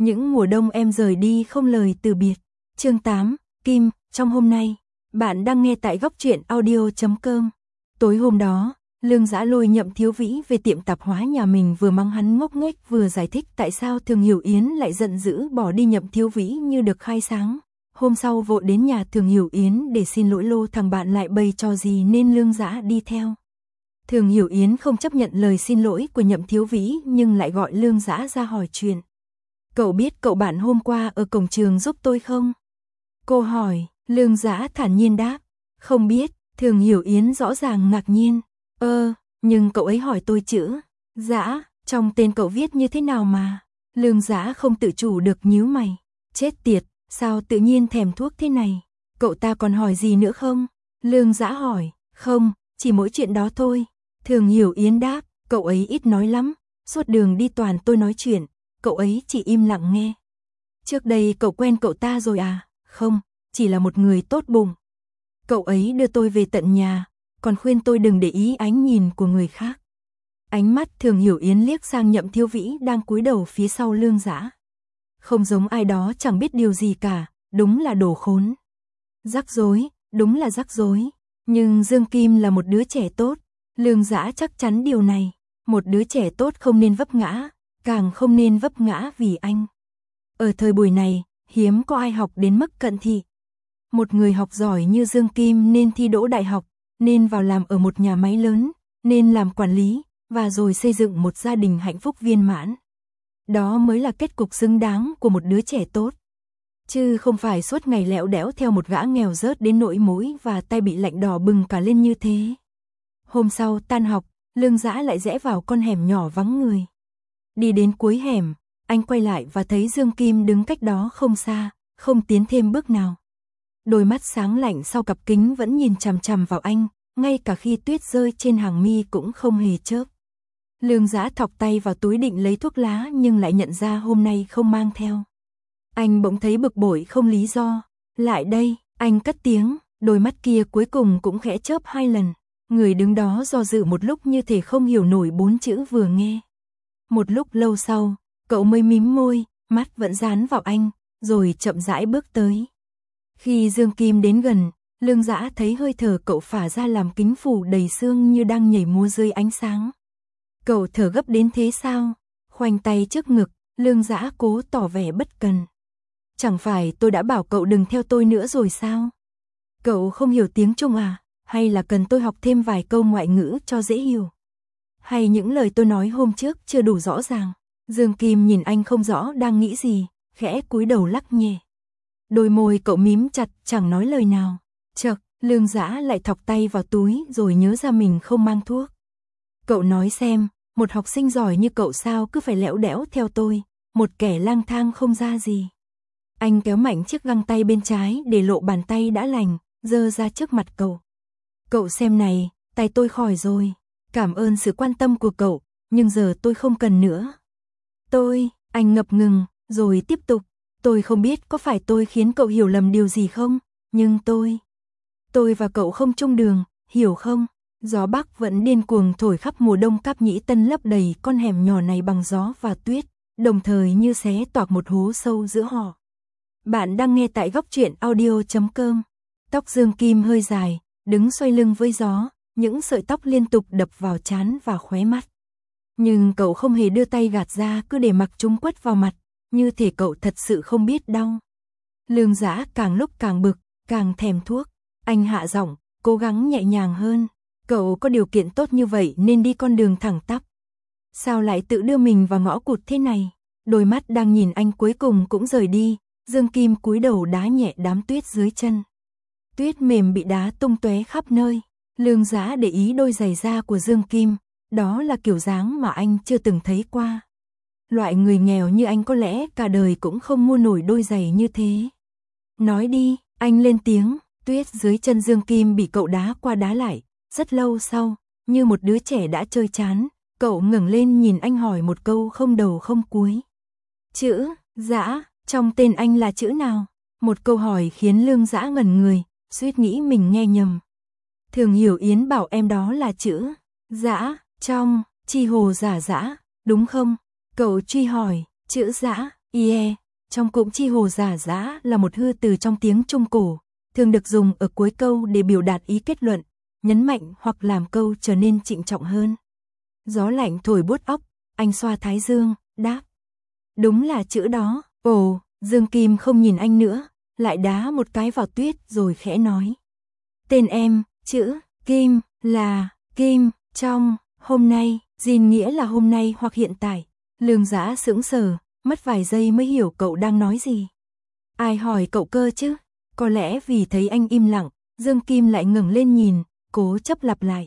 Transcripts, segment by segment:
Những mùa đông em rời đi không lời từ biệt. Chương 8, Kim, trong hôm nay. Bạn đang nghe tại góc truyện audio.com. Tối hôm đó, Lương Dã lôi Nhậm Thiếu Vĩ về tiệm tạp hóa nhà mình, vừa mắng hắn ngốc nghếch vừa giải thích tại sao Thường Hiểu Yến lại giận dữ bỏ đi Nhậm Thiếu Vĩ như được khai sáng. Hôm sau vội đến nhà Thường Hiểu Yến để xin lỗi, lô thằng bạn lại bày trò gì nên Lương Dã đi theo. Thường Hiểu Yến không chấp nhận lời xin lỗi của Nhậm Thiếu Vĩ nhưng lại gọi Lương Dã ra hỏi chuyện. Cậu biết cậu bạn hôm qua ở cổng trường giúp tôi không? Cô hỏi. Lương Dã thản nhiên đáp. Không biết. Thường Hiểu Yến rõ ràng ngạc nhiên. Nhưng cậu ấy hỏi tôi chữ Dã, trong tên cậu viết như thế nào mà? Lương Dã không tự chủ được nhíu mày. Chết tiệt, sao tự nhiên thèm thuốc thế này? Cậu ta còn hỏi gì nữa không? Lương Dã hỏi. Không, chỉ mỗi chuyện đó thôi. Thường Hiểu Yến đáp. Cậu ấy ít nói lắm, suốt đường đi toàn tôi nói chuyện, cậu ấy chỉ im lặng nghe. Trước đây cậu quen cậu ta rồi à? Không, chỉ là một người tốt bụng. Cậu ấy đưa tôi về tận nhà, còn khuyên tôi đừng để ý ánh nhìn của người khác. Ánh mắt Thường Hiểu Yến liếc sang Nhậm Thiếu Vĩ đang cúi đầu phía sau Lương Dã. Không giống ai đó chẳng biết điều gì cả, đúng là đồ khốn. Rắc rối, đúng là rắc rối. Nhưng Dương Kim là một đứa trẻ tốt, Lương Dã chắc chắn điều này. Một đứa trẻ tốt không nên vấp ngã, càng không nên vấp ngã vì anh. Ở thời buổi này, hiếm có ai học đến mức cận thị. Một người học giỏi như Dương Kim nên thi đỗ đại học, nên vào làm ở một nhà máy lớn, nên làm quản lý, và rồi xây dựng một gia đình hạnh phúc viên mãn. Đó mới là kết cục xứng đáng của một đứa trẻ tốt. Chứ không phải suốt ngày lẽo đẽo theo một gã nghèo rớt đến nỗi mũi và tay bị lạnh đỏ bừng cả lên như thế. Hôm sau tan học, Lương Dã lại rẽ vào con hẻm nhỏ vắng người. Đi đến cuối hẻm, anh quay lại và thấy Dương Kim đứng cách đó không xa, không tiến thêm bước nào. Đôi mắt sáng lạnh sau cặp kính vẫn nhìn chằm chằm vào anh, ngay cả khi tuyết rơi trên hàng mi cũng không hề chớp. Lương Dã thọc tay vào túi định lấy thuốc lá nhưng lại nhận ra hôm nay không mang theo. Anh bỗng thấy bực bội không lý do. Lại đây, anh cất tiếng, đôi mắt kia cuối cùng cũng khẽ chớp 2 lần. Người đứng đó do dự một lúc như thể không hiểu nổi 4 chữ vừa nghe. Một lúc lâu sau, cậu mới mím môi, mắt vẫn dán vào anh, rồi chậm rãi bước tới. Khi Dương Kim đến gần, Lương Dã thấy hơi thở cậu phả ra làm kính phủ đầy sương như đang nhảy múa dưới ánh sáng. Cậu thở gấp đến thế sao? Khoanh tay trước ngực, Lương Dã cố tỏ vẻ bất cần. Chẳng phải tôi đã bảo cậu đừng theo tôi nữa rồi sao? Cậu không hiểu tiếng Trung à? Hay là cần tôi học thêm vài câu ngoại ngữ cho dễ hiểu? Hay những lời tôi nói hôm trước chưa đủ rõ ràng? Dương Kim nhìn anh không rõ đang nghĩ gì, khẽ cúi đầu lắc nhẹ. Đôi môi cậu mím chặt chẳng nói lời nào. Chợt, Lương Dã lại thọc tay vào túi rồi nhớ ra mình không mang thuốc. Cậu nói xem, một học sinh giỏi như cậu sao cứ phải lẽo đẽo theo tôi, một kẻ lang thang không ra gì. Anh kéo mạnh chiếc găng tay bên trái để lộ bàn tay đã lành, giơ ra trước mặt cậu. Cậu xem này, tay tôi khỏi rồi. Cảm ơn sự quan tâm của cậu, nhưng giờ tôi không cần nữa. Anh ngập ngừng, rồi tiếp tục. Tôi không biết có phải tôi khiến cậu hiểu lầm điều gì không, nhưng tôi và cậu không chung đường, hiểu không? Gió Bắc vẫn điên cuồng thổi khắp mùa đông Cáp Nhĩ Tân, lấp đầy con hẻm nhỏ này bằng gió và tuyết, đồng thời như xé toạc một hố sâu giữa họ. Bạn đang nghe tại góc truyện audio.com. Tóc Dương Kim hơi dài, đứng xoay lưng với gió, những sợi tóc liên tục đập vào trán và khóe mắt. Nhưng cậu không hề đưa tay gạt ra, cứ để mặc chúng quất vào mặt, như thể cậu thật sự không biết đau. Lương Dã càng lúc càng bực, càng thèm thuốc. Anh hạ giọng, cố gắng nhẹ nhàng hơn. Cậu có điều kiện tốt như vậy nên đi con đường thẳng tắp. Sao lại tự đưa mình vào ngõ cụt thế này? Đôi mắt đang nhìn anh cuối cùng cũng rời đi. Dương Kim cúi đầu đá nhẹ đám tuyết dưới chân. Tuyết mềm bị đá tung tóe khắp nơi. Lương Dã để ý đôi giày da của Dương Kim. Đó là kiểu dáng mà anh chưa từng thấy qua. Loại người nghèo như anh có lẽ cả đời cũng không mua nổi đôi giày như thế. Nói đi, anh lên tiếng. Tuyết dưới chân Dương Kim bị cậu đá qua đá lại. Rất lâu sau, như một đứa trẻ đã chơi chán, cậu ngẩng lên nhìn anh hỏi một câu không đầu không cuối. Chữ Dã, trong tên anh là chữ nào? Một câu hỏi khiến Lương Dã ngẩn người, suýt nghĩ mình nghe nhầm. Thường Hiểu Yến bảo em đó là chữ Dã, trong Chi Hồ Giả Dã, đúng không? Cậu truy hỏi. Chữ Dã, Ie, trong cụm chi hồ giả dã là một hư từ trong tiếng Trung Cổ, thường được dùng ở cuối câu để biểu đạt ý kết luận, nhấn mạnh hoặc làm câu trở nên trịnh trọng hơn. Gió lạnh thổi buốt óc, anh xoa thái dương, đáp. Đúng là chữ đó. Ồ, Dương Kim không nhìn anh nữa, lại đá một cái vào tuyết rồi khẽ nói. Tên em, chữ Kim, là Kim, trong, hôm nay, gìn nghĩa là hôm nay hoặc hiện tại. Lương Dã sững sờ, mất vài giây mới hiểu cậu đang nói gì. Ai hỏi cậu cơ chứ? Có lẽ vì thấy anh im lặng, Dương Kim lại ngẩng lên nhìn, cố chấp lặp lại.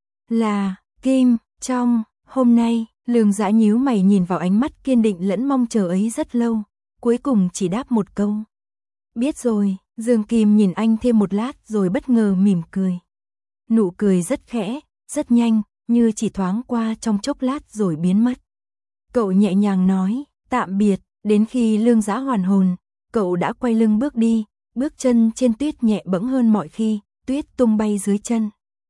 Là, Kim, trong, hôm nay. Lương Dã nhíu mày nhìn vào ánh mắt kiên định lẫn mong chờ ấy rất lâu, cuối cùng chỉ đáp một câu. Biết rồi. Dương Kim nhìn anh thêm một lát rồi bất ngờ mỉm cười. Nụ cười rất khẽ, rất nhanh, như chỉ thoáng qua trong chốc lát rồi biến mất. Cậu nhẹ nhàng nói, tạm biệt, đến khi Lương Dã hoàn hồn, cậu đã quay lưng bước đi, bước chân trên tuyết nhẹ bẫng hơn mọi khi, tuyết tung bay dưới chân.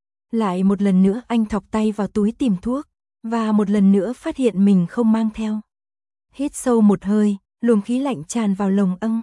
Lại một lần nữa anh thọc tay vào túi tìm thuốc, và một lần nữa phát hiện mình không mang theo. Hít sâu một hơi, luồng khí lạnh tràn vào lồng âng.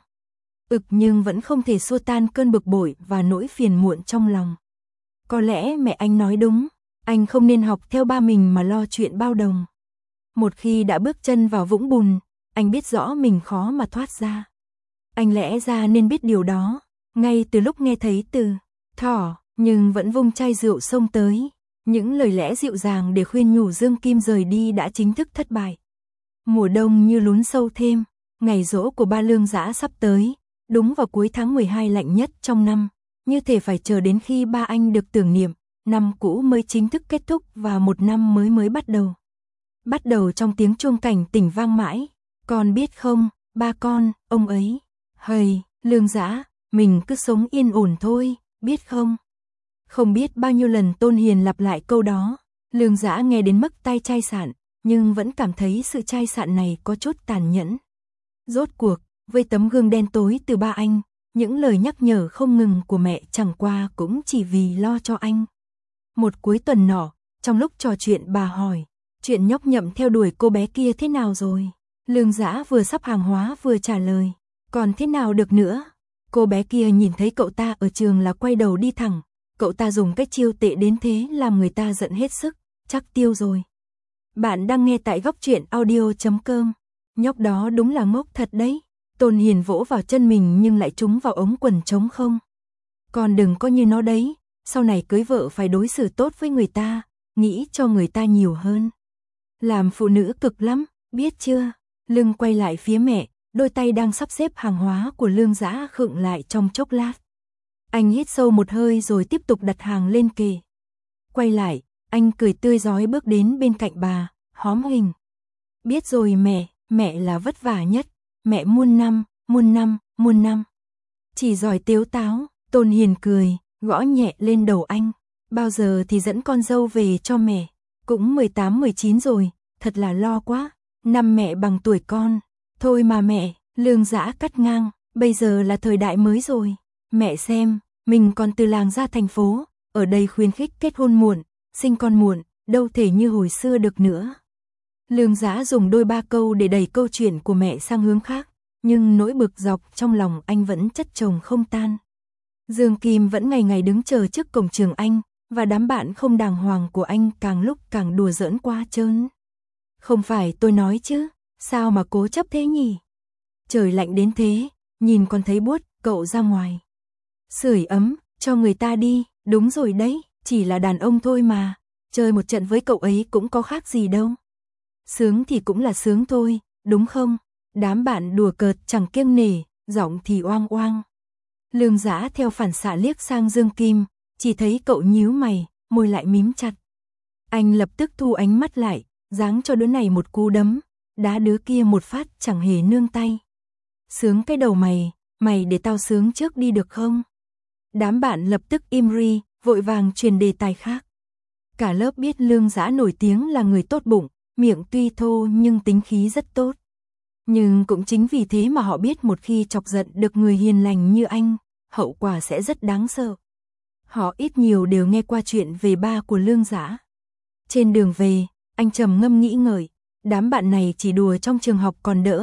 Nhưng vẫn không thể xua tan cơn bực bội và nỗi phiền muộn trong lòng. Có lẽ mẹ anh nói đúng, anh không nên học theo ba mình mà lo chuyện bao đồng. Một khi đã bước chân vào vũng bùn, anh biết rõ mình khó mà thoát ra. Anh lẽ ra nên biết điều đó, ngay từ lúc nghe thấy từ thỏ, nhưng vẫn vung chai rượu xông tới. Những lời lẽ dịu dàng để khuyên nhủ Dương Kim rời đi đã chính thức thất bại. Mùa đông như lún sâu thêm, ngày giỗ của ba Lương Dã sắp tới, đúng vào cuối tháng 12 lạnh nhất trong năm, như thể phải chờ đến khi ba anh được tưởng niệm, năm cũ mới chính thức kết thúc và một năm mới bắt đầu. Bắt đầu trong tiếng chuông cảnh tỉnh vang mãi, con biết không, ba con, ông ấy, hầy, Lương Dã, mình cứ sống yên ổn thôi, biết không? Không biết bao nhiêu lần Tôn Hiền lặp lại câu đó, Lương Dã nghe đến mức tay chai sạn, nhưng vẫn cảm thấy sự chai sạn này có chút tàn nhẫn. Rốt cuộc, với tấm gương đen tối từ ba anh, những lời nhắc nhở không ngừng của mẹ chẳng qua cũng chỉ vì lo cho anh. Một cuối tuần nọ, trong lúc trò chuyện bà hỏi, chuyện Nhóc Nhậm theo đuổi cô bé kia thế nào rồi? Lương Dã vừa sắp hàng hóa vừa trả lời, còn thế nào được nữa? Cô bé kia nhìn thấy cậu ta ở trường là quay đầu đi thẳng, cậu ta dùng cách chiêu tệ đến thế làm người ta giận hết sức, chắc tiêu rồi. Bạn đang nghe tại góc truyện audio.com. Nhóc đó đúng là ngốc thật đấy. Tôn Hiền vỗ vào chân mình nhưng lại trúng vào ống quần trống không. Còn đừng có như nó đấy, sau này cưới vợ phải đối xử tốt với người ta, nghĩ cho người ta nhiều hơn. Làm phụ nữ cực lắm, biết chưa? Lưng quay lại phía mẹ, đôi tay đang sắp xếp hàng hóa của Lương Dã khựng lại trong chốc lát. Anh hít sâu một hơi rồi tiếp tục đặt hàng lên kệ. Quay lại, anh cười tươi rói bước đến bên cạnh bà, hóm hình. Biết rồi mẹ là vất vả nhất, mẹ muôn năm. Chỉ giỏi tếu táo, Tôn Hiền cười, gõ nhẹ lên đầu anh. Bao giờ thì dẫn con dâu về cho mẹ, cũng 18-19 rồi, thật là lo quá, năm mẹ bằng tuổi con. Thôi mà mẹ, Lương Dã cắt ngang, bây giờ là thời đại mới rồi. Mẹ xem, mình còn từ làng ra thành phố, ở đây khuyến khích kết hôn muộn, sinh con muộn, đâu thể như hồi xưa được nữa. Lương Dã dùng đôi ba câu để đẩy câu chuyện của mẹ sang hướng khác, nhưng nỗi bực dọc trong lòng anh vẫn chất chồng không tan. Dương Kim vẫn ngày ngày đứng chờ trước cổng trường anh, và đám bạn không đàng hoàng của anh càng lúc càng đùa giỡn quá trớn. Không phải tôi nói chứ, sao mà cố chấp thế nhỉ? Trời lạnh đến thế, nhìn còn thấy buốt, cậu ra ngoài. Sưởi ấm, cho người ta đi, đúng rồi đấy, chỉ là đàn ông thôi mà, chơi một trận với cậu ấy cũng có khác gì đâu. Sướng thì cũng là sướng thôi, đúng không? Đám bạn đùa cợt chẳng kiêng nể, giọng thì oang oang. Lương Dã theo phản xạ liếc sang Dương Kim, chỉ thấy cậu nhíu mày, môi lại mím chặt. Anh lập tức thu ánh mắt lại, giáng cho đứa này một cú đấm, đá đứa kia một phát chẳng hề nương tay. Sướng cái đầu mày để tao sướng trước đi được không? Đám bạn lập tức im ri, vội vàng truyền đề tài khác. Cả lớp biết Lương Dã nổi tiếng là người tốt bụng, miệng tuy thô nhưng tính khí rất tốt. Nhưng cũng chính vì thế mà họ biết một khi chọc giận được người hiền lành như anh, hậu quả sẽ rất đáng sợ. Họ ít nhiều đều nghe qua chuyện về ba của Lương Dã. Trên đường về, anh trầm ngâm nghĩ ngợi, đám bạn này chỉ đùa trong trường học còn đỡ,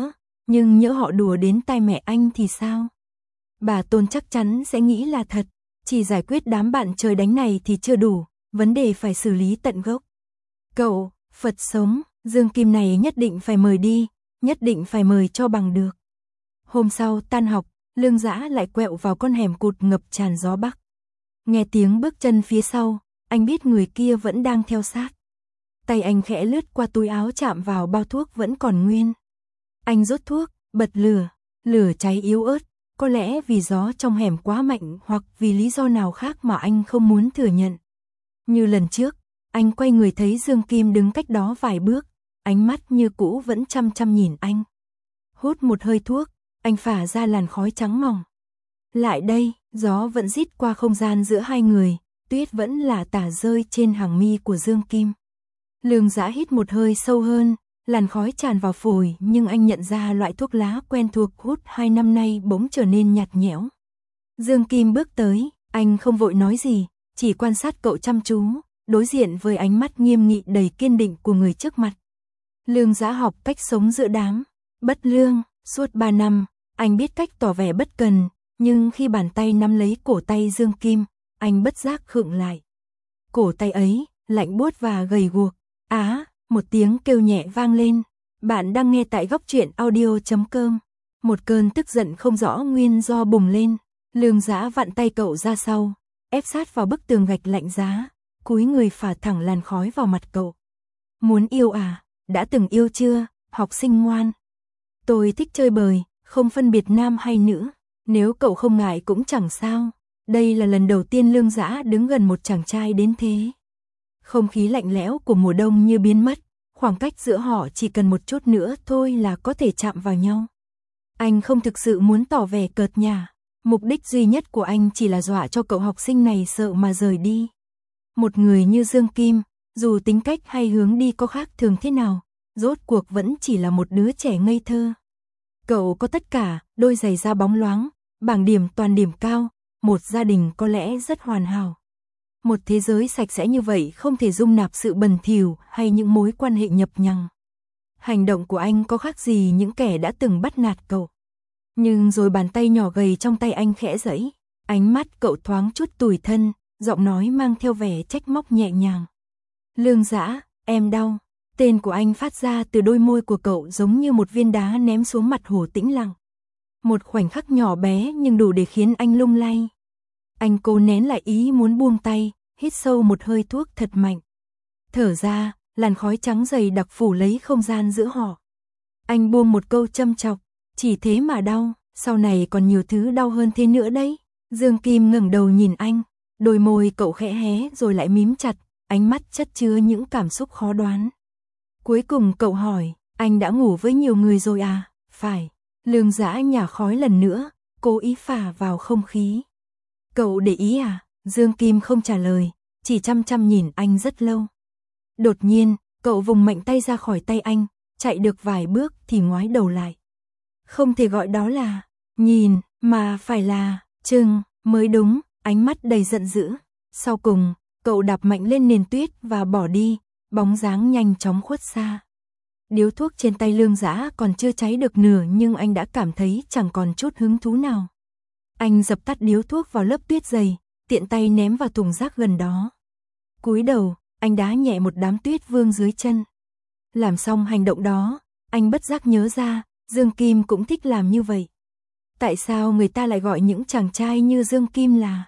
Nhưng nhỡ họ đùa đến tai mẹ anh thì sao? Bà Tôn chắc chắn sẽ nghĩ là thật, chỉ giải quyết đám bạn trời đánh này thì chưa đủ, vấn đề phải xử lý tận gốc. Cậu, Phật sống, Dương Kim này nhất định phải mời đi, nhất định phải mời cho bằng được. Hôm sau tan học, Lương Dã lại quẹo vào con hẻm cụt ngập tràn gió bắc. Nghe tiếng bước chân phía sau, anh biết người kia vẫn đang theo sát. Tay anh khẽ lướt qua túi áo chạm vào bao thuốc vẫn còn nguyên. Anh rút thuốc, bật lửa, lửa cháy yếu ớt, có lẽ vì gió trong hẻm quá mạnh hoặc vì lý do nào khác mà anh không muốn thừa nhận. Như lần trước, anh quay người thấy Dương Kim đứng cách đó vài bước, ánh mắt như cũ vẫn chăm chăm nhìn anh. Hút một hơi thuốc, anh phả ra làn khói trắng mỏng. Lại đây, gió vẫn rít qua không gian giữa hai người, tuyết vẫn là tả rơi trên hàng mi của Dương Kim. Lương Dã hít một hơi sâu hơn, làn khói tràn vào phổi nhưng anh nhận ra loại thuốc lá quen thuộc hút 2 năm nay bỗng trở nên nhạt nhẽo. Dương Kim bước tới, anh không vội nói gì, chỉ quan sát cậu chăm chú, đối diện với ánh mắt nghiêm nghị đầy kiên định của người trước mặt. Lương Dã học cách sống giữa đám, bất lương, suốt 3 năm, anh biết cách tỏ vẻ bất cần, nhưng khi bàn tay nắm lấy cổ tay Dương Kim, anh bất giác khựng lại. Cổ tay ấy, lạnh buốt và gầy guộc. Á, một tiếng kêu nhẹ vang lên. Bạn đang nghe tại góc truyện audio.com. Một cơn tức giận không rõ nguyên do bùng lên. Lương Dã vặn tay cậu ra sau, ép sát vào bức tường gạch lạnh giá, cúi người phả thẳng làn khói vào mặt cậu. Muốn yêu à? Đã từng yêu chưa, học sinh ngoan? Tôi thích chơi bời, không phân biệt nam hay nữ. Nếu cậu không ngại cũng chẳng sao. Đây là lần đầu tiên Lương Dã đứng gần một chàng trai đến thế. Không khí lạnh lẽo của mùa đông như biến mất, khoảng cách giữa họ chỉ cần một chút nữa thôi là có thể chạm vào nhau. Anh không thực sự muốn tỏ vẻ cợt nhả, mục đích duy nhất của anh chỉ là dọa cho cậu học sinh này sợ mà rời đi. Một người như Dương Kim, dù tính cách hay hướng đi có khác thường thế nào, rốt cuộc vẫn chỉ là một đứa trẻ ngây thơ. Cậu có tất cả, đôi giày da bóng loáng, bảng điểm toàn điểm cao, một gia đình có lẽ rất hoàn hảo. Một thế giới sạch sẽ như vậy không thể dung nạp sự bẩn thỉu hay những mối quan hệ nhập nhằng. Hành động của anh có khác gì những kẻ đã từng bắt nạt cậu. Nhưng rồi bàn tay nhỏ gầy trong tay anh khẽ giãy, ánh mắt cậu thoáng chút tủi thân, giọng nói mang theo vẻ trách móc nhẹ nhàng. Lương Dã, em đau. Tên của anh phát ra từ đôi môi của cậu giống như một viên đá ném xuống mặt hồ tĩnh lặng. Một khoảnh khắc nhỏ bé nhưng đủ để khiến anh lung lay. Anh cố nén lại ý muốn buông tay, hít sâu một hơi thuốc thật mạnh. Thở ra, làn khói trắng dày đặc phủ lấy không gian giữa họ. Anh buông một câu châm chọc, chỉ thế mà đau, sau này còn nhiều thứ đau hơn thế nữa đấy. Dương Kim ngẩng đầu nhìn anh, đôi môi cậu khẽ hé rồi lại mím chặt, ánh mắt chất chứa những cảm xúc khó đoán. Cuối cùng cậu hỏi, anh đã ngủ với nhiều người rồi à? Phải. Lương Dã nhả khói lần nữa, cố ý phả vào không khí. Cậu để ý à? Dương Kim không trả lời, chỉ chăm chăm nhìn anh rất lâu. Đột nhiên, cậu vùng mạnh tay ra khỏi tay anh, chạy được vài bước thì ngoái đầu lại. Không thể gọi đó là nhìn, mà phải là chừng mới đúng, ánh mắt đầy giận dữ. Sau cùng, cậu đạp mạnh lên nền tuyết và bỏ đi, bóng dáng nhanh chóng khuất xa. Điếu thuốc trên tay Lương Dã còn chưa cháy được nửa nhưng anh đã cảm thấy chẳng còn chút hứng thú nào. Anh dập tắt điếu thuốc vào lớp tuyết dày, tiện tay ném vào thùng rác gần đó. Cúi đầu, anh đá nhẹ một đám tuyết vương dưới chân. Làm xong hành động đó, anh bất giác nhớ ra, Dương Kim cũng thích làm như vậy. Tại sao người ta lại gọi những chàng trai như Dương Kim là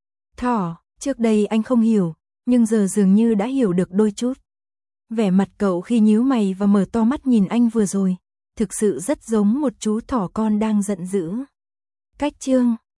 thỏ? Trước đây anh không hiểu, nhưng giờ dường như đã hiểu được đôi chút. Vẻ mặt cậu khi nhíu mày và mở to mắt nhìn anh vừa rồi, thực sự rất giống một chú thỏ con đang giận dữ. Cách chương